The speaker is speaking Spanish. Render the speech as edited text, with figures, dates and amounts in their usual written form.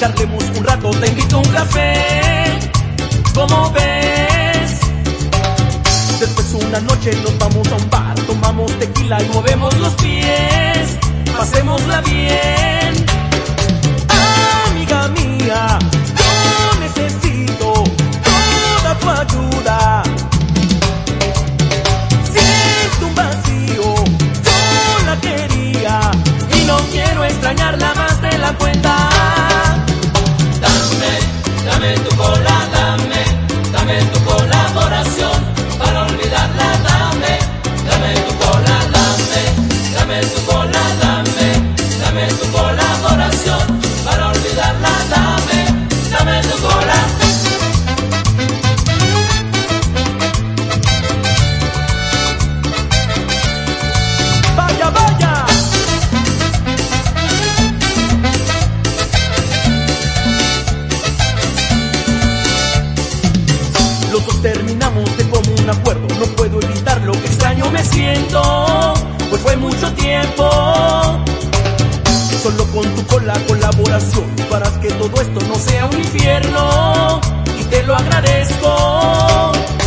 charlemos un rato, te invito a un café. ¿Cómo ves? Después una noche nos vamos a un bar, tomamos tequila y movemos los pies. Pasémosla bien. Amiga mía, yo necesito toda tu ayuda. Siento un vacío, yo la quería y no quiero extrañarla más de la cuenta. Dame tu cola, dame tu colaboración para olvidarla, dame tu cola, dame tu cola, dame tu colaboración para olvidarla, dame tu cola. Vaya, vaya. Los dos terminamos de común acuerdo, no puedo evitarlo, que extraño me siento, pues fue mucho tiempo. Solo con tu colaboración harás que todo esto no sea un infierno, y te lo agradezco.